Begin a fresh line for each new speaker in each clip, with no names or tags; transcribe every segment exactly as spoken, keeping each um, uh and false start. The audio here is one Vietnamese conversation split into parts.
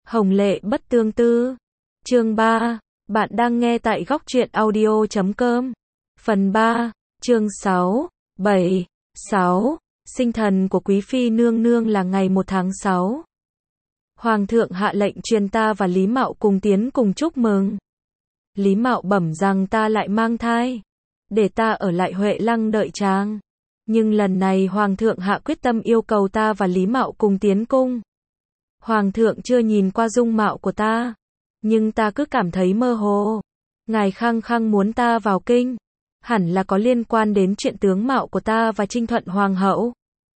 Hồng lệ bất tương tư. Chương ba. Bạn đang nghe tại góc truyện audio chấm com. Phần ba. Chương sáu, bảy, sáu. Sinh thần của quý phi nương nương là ngày một tháng sáu. Hoàng thượng hạ lệnh truyền ta và Lý Mạo cùng tiến cùng chúc mừng. Lý Mạo bẩm rằng ta lại mang thai, để ta ở lại Huệ Lăng đợi chàng. Nhưng lần này Hoàng thượng hạ quyết tâm yêu cầu ta và Lý Mạo cùng tiến cung. Hoàng thượng chưa nhìn qua dung mạo của ta, nhưng ta cứ cảm thấy mơ hồ. Ngài khăng khăng muốn ta vào kinh, hẳn là có liên quan đến chuyện tướng mạo của ta và Trinh Thuận Hoàng hậu.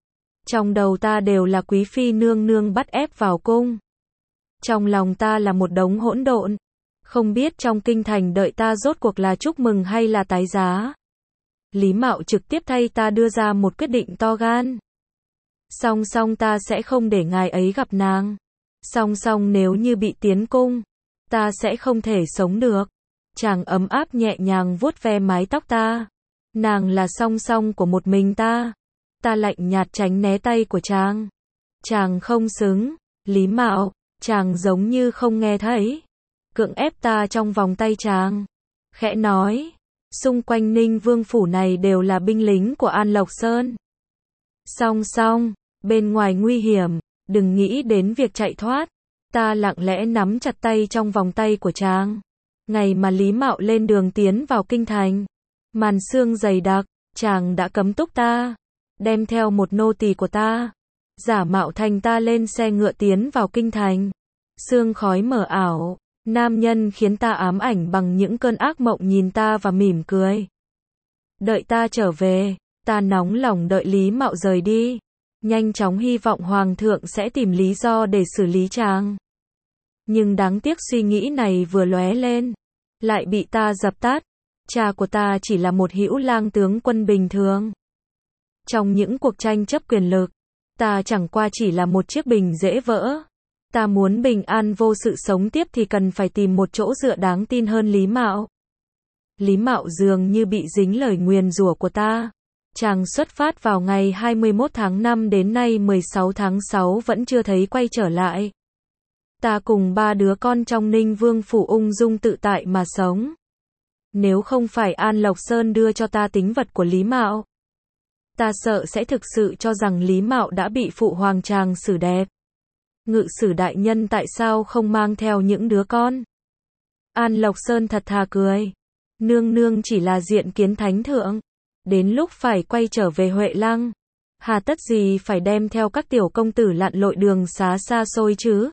Trong đầu ta đều là quý phi nương nương bắt ép vào cung. Trong lòng ta là một đống hỗn độn, không biết trong kinh thành đợi ta rốt cuộc là chúc mừng hay là tái giá. Lý Mạo trực tiếp thay ta đưa ra một quyết định to gan. Song song ta sẽ không để ngài ấy gặp nàng. Song song nếu như bị tiến cung, ta sẽ không thể sống được. Chàng ấm áp nhẹ nhàng vuốt ve mái tóc ta. Nàng là song song của một mình ta. Ta lạnh nhạt tránh né tay của chàng. Chàng không xứng. Lý Mạo, chàng giống như không nghe thấy. Cưỡng ép ta trong vòng tay chàng. Khẽ nói, xung quanh Ninh Vương phủ này đều là binh lính của An Lộc Sơn. Song song, bên ngoài nguy hiểm, đừng nghĩ đến việc chạy thoát. Ta lặng lẽ nắm chặt tay trong vòng tay của chàng. Ngày mà Lý Mạo lên đường tiến vào kinh thành, màn sương dày đặc, chàng đã cấm túc ta, đem theo một nô tỳ của ta, giả mạo thành ta lên xe ngựa tiến vào kinh thành. Sương khói mờ ảo, nam nhân khiến ta ám ảnh bằng những cơn ác mộng nhìn ta và mỉm cười. Đợi ta trở về, ta nóng lòng đợi Lý Mạo rời đi, nhanh chóng hy vọng Hoàng thượng sẽ tìm lý do để xử lý chàng. Nhưng đáng tiếc suy nghĩ này vừa lóe lên, lại bị ta dập tắt. Cha của ta chỉ là một hữu lang tướng quân bình thường. Trong những cuộc tranh chấp quyền lực, ta chẳng qua chỉ là một chiếc bình dễ vỡ. Ta muốn bình an vô sự sống tiếp thì cần phải tìm một chỗ dựa đáng tin hơn Lý Mạo. Lý Mạo dường như bị dính lời nguyền rủa của ta. Chàng xuất phát vào ngày hai mươi mốt tháng năm đến nay mười sáu tháng sáu vẫn chưa thấy quay trở lại. Ta cùng ba đứa con trong Ninh Vương phủ ung dung tự tại mà sống. Nếu không phải An Lộc Sơn đưa cho ta tính vật của Lý Mạo, ta sợ sẽ thực sự cho rằng Lý Mạo đã bị phụ hoàng chàng xử đẹp. Ngự sử đại nhân tại sao không mang theo những đứa con? An Lộc Sơn thật thà cười. Nương nương chỉ là diện kiến thánh thượng. Đến lúc phải quay trở về Huệ Lăng, hà tất gì phải đem theo các tiểu công tử lặn lội đường xá xa xôi chứ?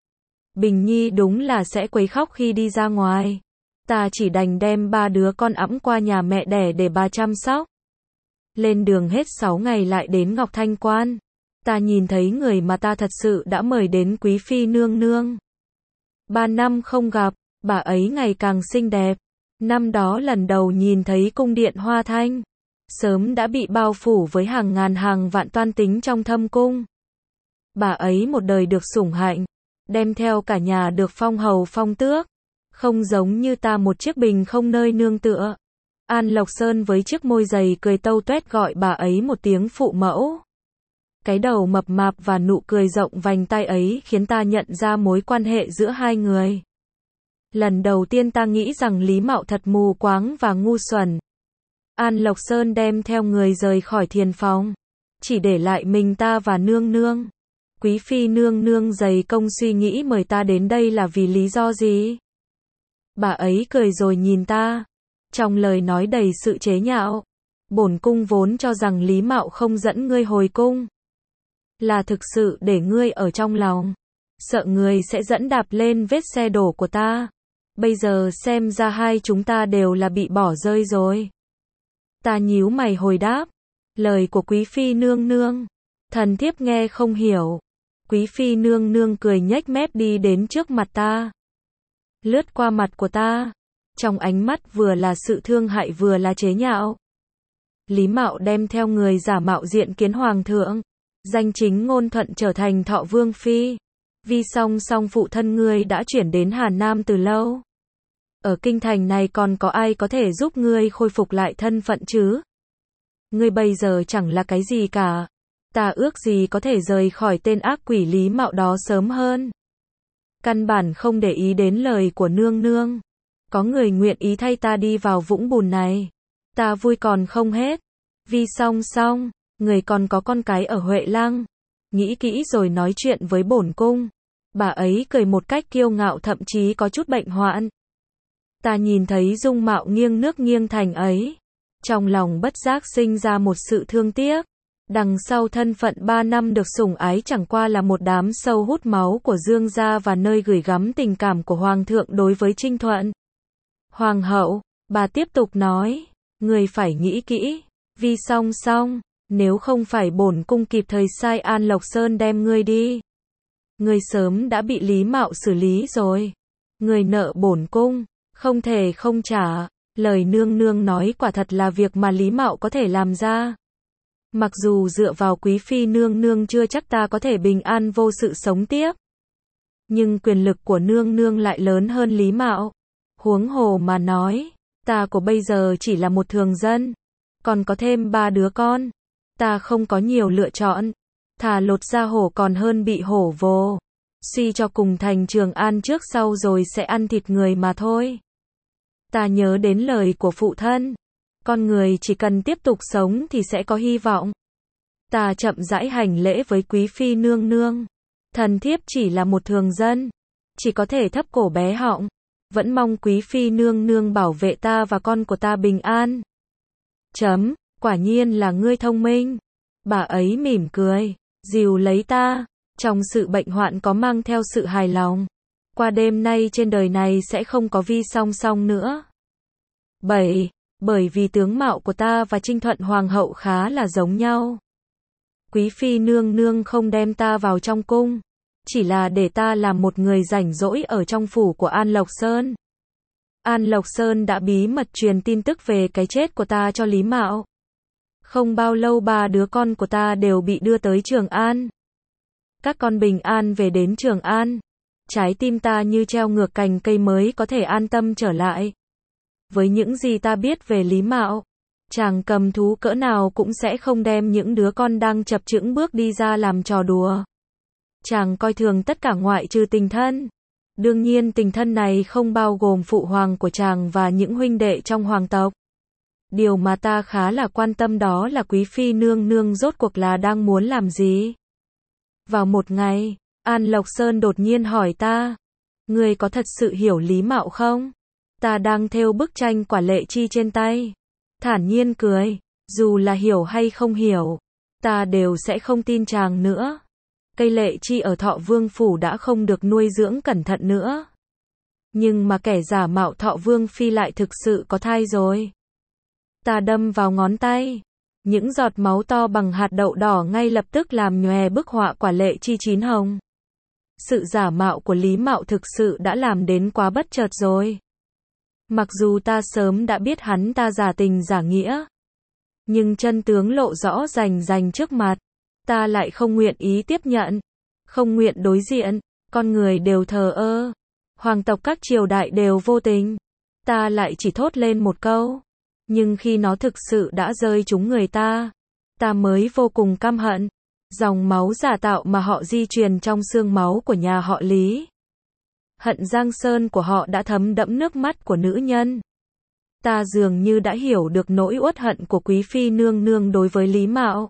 Bình Nhi đúng là sẽ quấy khóc khi đi ra ngoài. Ta chỉ đành đem ba đứa con ẵm qua nhà mẹ đẻ để bà chăm sóc. Lên đường hết sáu ngày lại đến Ngọc Thanh Quan. Ta nhìn thấy người mà ta thật sự đã mời đến quý phi nương nương. Ba năm không gặp, bà ấy ngày càng xinh đẹp. Năm đó lần đầu nhìn thấy cung điện Hoa Thanh, sớm đã bị bao phủ với hàng ngàn hàng vạn toan tính trong thâm cung. Bà ấy một đời được sủng hạnh, đem theo cả nhà được phong hầu phong tước, không giống như ta một chiếc bình không nơi nương tựa. An Lộc Sơn với chiếc môi dày cười tâu tuét gọi bà ấy một tiếng phụ mẫu. Cái đầu mập mạp và nụ cười rộng vành tai ấy khiến ta nhận ra mối quan hệ giữa hai người. Lần đầu tiên ta nghĩ rằng Lý Mạo thật mù quáng và ngu xuẩn. An Lộc Sơn đem theo người rời khỏi thiền phòng, chỉ để lại mình ta và nương nương. Quý phi nương nương dày công suy nghĩ mời ta đến đây là vì lý do gì? Bà ấy cười rồi nhìn ta, trong lời nói đầy sự chế nhạo. Bổn cung vốn cho rằng Lý Mạo không dẫn ngươi hồi cung, là thực sự để ngươi ở trong lòng, sợ ngươi sẽ dẫn đạp lên vết xe đổ của ta. Bây giờ xem ra hai chúng ta đều là bị bỏ rơi rồi. Ta nhíu mày hồi đáp, lời của quý phi nương nương, thần thiếp nghe không hiểu. Quý phi nương nương cười nhếch mép đi đến trước mặt ta, lướt qua mặt của ta, trong ánh mắt vừa là sự thương hại vừa là chế nhạo. Lý Mạo đem theo người giả mạo diện kiến hoàng thượng, danh chính ngôn thuận trở thành Thọ Vương phi. Vì song song phụ thân ngươi đã chuyển đến Hà Nam từ lâu. Ở kinh thành này còn có ai có thể giúp ngươi khôi phục lại thân phận chứ? Ngươi bây giờ chẳng là cái gì cả. Ta ước gì có thể rời khỏi tên ác quỷ Lý Mạo đó sớm hơn. căn bản không để ý đến lời của nương nương. Có người nguyện ý thay ta đi vào vũng bùn này. Ta vui còn không hết. Vi song song, người còn có con cái ở Huệ Lăng. Nghĩ kỹ rồi nói chuyện với bổn cung. Bà ấy cười một cách kiêu ngạo thậm chí có chút bệnh hoạn. Ta nhìn thấy dung mạo nghiêng nước nghiêng thành ấy. Trong lòng bất giác sinh ra một sự thương tiếc. Đằng sau thân phận ba năm được sủng ái chẳng qua là một đám sâu hút máu của Dương gia và nơi gửi gắm tình cảm của Hoàng thượng đối với Trinh Thuận. Hoàng hậu, bà tiếp tục nói, người phải nghĩ kỹ, Vi song song, nếu không phải bổn cung kịp thời sai An Lộc Sơn đem ngươi đi. Ngươi sớm đã bị Lý Mạo xử lý rồi. Ngươi nợ bổn cung, không thể không trả. Lời nương nương nói quả thật là việc mà Lý Mạo có thể làm ra. Mặc dù dựa vào quý phi nương nương chưa chắc ta có thể bình an vô sự sống tiếp. Nhưng quyền lực của nương nương lại lớn hơn Lý Mạo. Huống hồ mà nói, ta của bây giờ chỉ là một thường dân. Còn có thêm ba đứa con. Ta không có nhiều lựa chọn. Thà lột da hổ còn hơn bị hổ vồ. Suy cho cùng thành Trường An trước sau rồi sẽ ăn thịt người mà thôi. Ta nhớ đến lời của phụ thân. Con người chỉ cần tiếp tục sống thì sẽ có hy vọng. Ta chậm rãi hành lễ với quý phi nương nương. Thần thiếp chỉ là một thường dân. Chỉ có thể thấp cổ bé họng. Vẫn mong quý phi nương nương bảo vệ ta và con của ta bình an. Chấm, quả nhiên là ngươi thông minh. Bà ấy mỉm cười, dìu lấy ta. Trong sự bệnh hoạn có mang theo sự hài lòng. Qua đêm nay trên đời này sẽ không có Vi song song nữa. bảy. Bởi vì tướng mạo của ta và Trinh Thuận Hoàng hậu khá là giống nhau. Quý phi nương nương không đem ta vào trong cung. Chỉ là để ta làm một người rảnh rỗi ở trong phủ của An Lộc Sơn. An Lộc Sơn đã bí mật truyền tin tức về cái chết của ta cho Lý Mạo. Không bao lâu ba đứa con của ta đều bị đưa tới Trường An. Các con bình an về đến Trường An. Trái tim ta như treo ngược cành cây mới có thể an tâm trở lại. Với những gì ta biết về Lý Mạo, chàng cầm thú cỡ nào cũng sẽ không đem những đứa con đang chập chững bước đi ra làm trò đùa. Chàng coi thường tất cả ngoại trừ tình thân. Đương nhiên tình thân này không bao gồm phụ hoàng của chàng và những huynh đệ trong hoàng tộc. Điều mà ta khá là quan tâm đó là quý phi nương nương rốt cuộc là đang muốn làm gì. Vào một ngày, An Lộc Sơn đột nhiên hỏi ta, ngươi có thật sự hiểu Lý Mạo không? Ta đang thêu bức tranh Quả Lệ Chi trên tay. Thản nhiên cười, dù là hiểu hay không hiểu, ta đều sẽ không tin chàng nữa. Cây Lệ Chi ở Thọ Vương Phủ đã không được nuôi dưỡng cẩn thận nữa. Nhưng mà kẻ giả mạo Thọ Vương Phi lại thực sự có thai rồi. Ta đâm vào ngón tay. Những giọt máu to bằng hạt đậu đỏ ngay lập tức làm nhòe bức họa Quả Lệ Chi chín hồng. Sự giả mạo của Lý Mạo thực sự đã làm đến quá bất chợt rồi. Mặc dù ta sớm đã biết hắn ta giả tình giả nghĩa. Nhưng chân tướng lộ rõ rành rành trước mặt. Ta lại không nguyện ý tiếp nhận. Không nguyện đối diện. Con người đều thờ ơ. Hoàng tộc các triều đại đều vô tình. Ta lại chỉ thốt lên một câu. Nhưng khi nó thực sự đã rơi trúng người ta, ta mới vô cùng căm hận. Dòng máu giả tạo mà họ di truyền trong xương máu của nhà họ Lý. Hận giang sơn của họ đã thấm đẫm nước mắt của nữ nhân. Ta dường như đã hiểu được nỗi uất hận của quý phi nương nương đối với Lý Mạo.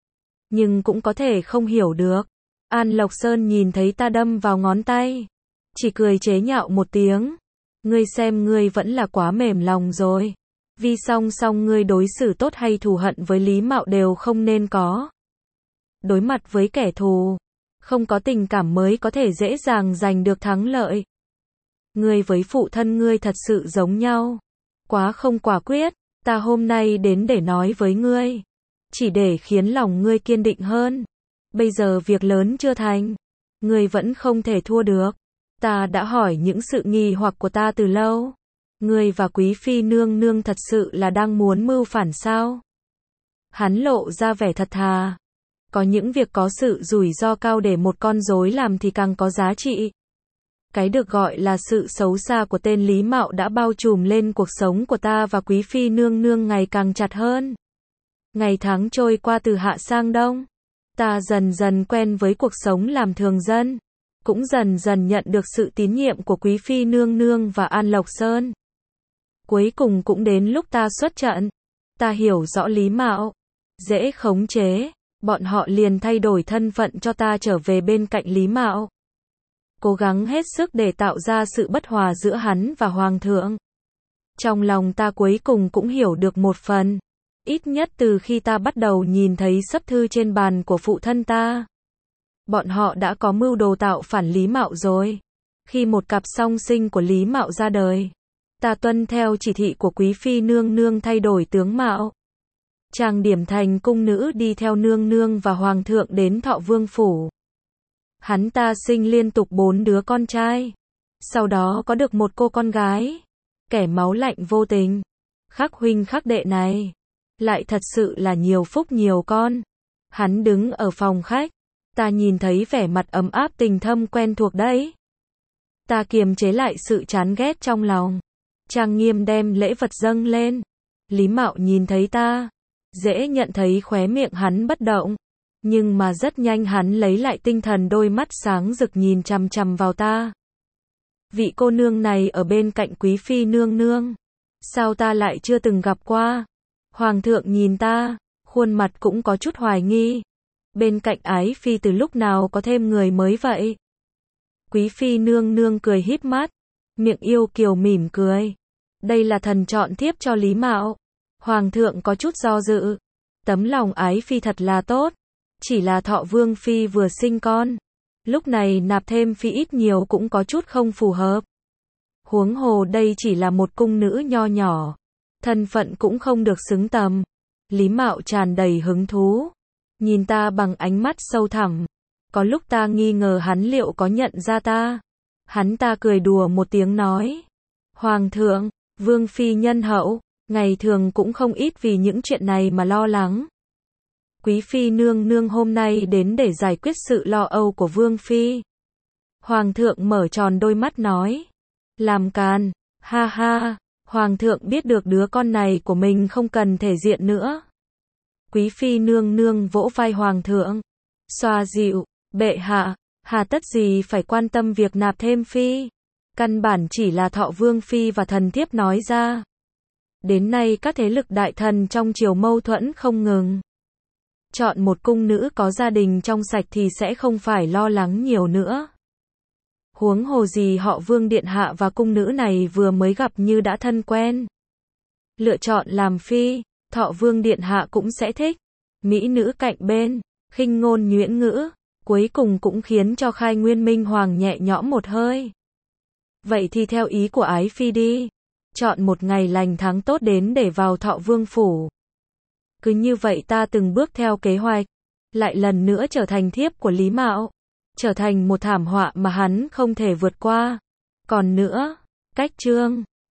Nhưng cũng có thể không hiểu được. An Lộc Sơn nhìn thấy ta đâm vào ngón tay. Chỉ cười chế nhạo một tiếng. Ngươi xem ngươi vẫn là quá mềm lòng rồi. Vi song song ngươi đối xử tốt hay thù hận với Lý Mạo đều không nên có. Đối mặt với kẻ thù, không có tình cảm mới có thể dễ dàng giành được thắng lợi. Ngươi với phụ thân ngươi thật sự giống nhau. Quá không quả quyết, ta hôm nay đến để nói với ngươi. Chỉ để khiến lòng ngươi kiên định hơn. Bây giờ việc lớn chưa thành. Ngươi vẫn không thể thua được. Ta đã hỏi những sự nghi hoặc của ta từ lâu. Ngươi và quý phi nương nương thật sự là đang muốn mưu phản sao? Hắn lộ ra vẻ thật thà. Có những việc có sự rủi ro cao để một con rối làm thì càng có giá trị. Cái được gọi là sự xấu xa của tên Lý Mạo đã bao trùm lên cuộc sống của ta và quý phi nương nương ngày càng chặt hơn. Ngày tháng trôi qua từ hạ sang đông. Ta dần dần quen với cuộc sống làm thường dân. cũng dần dần nhận được sự tín nhiệm của Quý Phi nương nương và An Lộc Sơn. Cuối cùng cũng đến lúc ta xuất trận. Ta hiểu rõ Lý Mạo, dễ khống chế, bọn họ liền thay đổi thân phận cho ta trở về bên cạnh Lý Mạo. Cố gắng hết sức để tạo ra sự bất hòa giữa hắn và Hoàng thượng. Trong lòng ta cuối cùng cũng hiểu được một phần. Ít nhất từ khi ta bắt đầu nhìn thấy sấp thư trên bàn của phụ thân ta. Bọn họ đã có mưu đồ tạo phản Lý Mạo rồi. Khi một cặp song sinh của Lý Mạo ra đời, ta tuân theo chỉ thị của Quý Phi nương nương thay đổi tướng mạo. Trang điểm thành cung nữ đi theo nương nương và Hoàng thượng đến Thọ Vương Phủ. Hắn ta sinh liên tục bốn đứa con trai. Sau đó có được một cô con gái. Kẻ máu lạnh vô tình, khắc huynh khắc đệ này, lại thật sự là nhiều phúc nhiều con. Hắn đứng ở phòng khách. Ta nhìn thấy vẻ mặt ấm áp tình thâm quen thuộc đấy. Ta kiềm chế lại sự chán ghét trong lòng. Trang nghiêm đem lễ vật dâng lên. Lý Mạo nhìn thấy ta, dễ nhận thấy khóe miệng hắn bất động. Nhưng mà rất nhanh hắn lấy lại tinh thần, đôi mắt sáng rực nhìn chằm chằm vào ta. Vị cô nương này ở bên cạnh Quý Phi nương nương, sao ta lại chưa từng gặp qua? Hoàng thượng nhìn ta, khuôn mặt cũng có chút hoài nghi. Bên cạnh Ái Phi từ lúc nào có thêm người mới vậy? Quý Phi nương nương cười híp mắt, miệng yêu kiều mỉm cười. Đây là thần chọn thiếp cho Lý Mạo. Hoàng thượng có chút do dự. Tấm lòng Ái Phi thật là tốt. Chỉ là Thọ Vương Phi vừa sinh con. Lúc này nạp thêm phi ít nhiều cũng có chút không phù hợp. Huống hồ đây chỉ là một cung nữ nho nhỏ. Thân phận cũng không được xứng tầm. Lý Mạo tràn đầy hứng thú. Nhìn ta bằng ánh mắt sâu thẳm. Có lúc ta nghi ngờ hắn liệu có nhận ra ta. Hắn ta cười đùa một tiếng nói. Hoàng thượng, Vương Phi nhân hậu, ngày thường cũng không ít vì những chuyện này mà lo lắng. Quý Phi nương nương hôm nay đến để giải quyết sự lo âu của Vương Phi. Hoàng thượng mở tròn đôi mắt nói. Làm càn, ha ha, Hoàng thượng biết được đứa con này của mình không cần thể diện nữa. Quý Phi nương nương vỗ vai Hoàng thượng. Xoa dịu, bệ hạ, hà tất gì phải quan tâm việc nạp thêm phi. Căn bản chỉ là Thọ Vương Phi và thần thiếp nói ra. Đến nay các thế lực đại thần trong triều mâu thuẫn không ngừng. Chọn một cung nữ có gia đình trong sạch thì sẽ không phải lo lắng nhiều nữa. Huống hồ gì họ Vương điện hạ và cung nữ này vừa mới gặp như đã thân quen. Lựa chọn làm phi, Thọ Vương điện hạ cũng sẽ thích. Mỹ nữ cạnh bên, khinh ngôn nhuyễn ngữ, cuối cùng cũng khiến cho Khai Nguyên Minh Hoàng nhẹ nhõm một hơi. Vậy thì theo ý của Ái Phi đi. Chọn một ngày lành tháng tốt đến để vào Thọ Vương Phủ. Cứ như vậy ta từng bước theo kế hoạch, lại lần nữa trở thành thiếp của Lý Mạo, trở thành một thảm họa mà hắn không thể vượt qua. Còn nữa, cách chương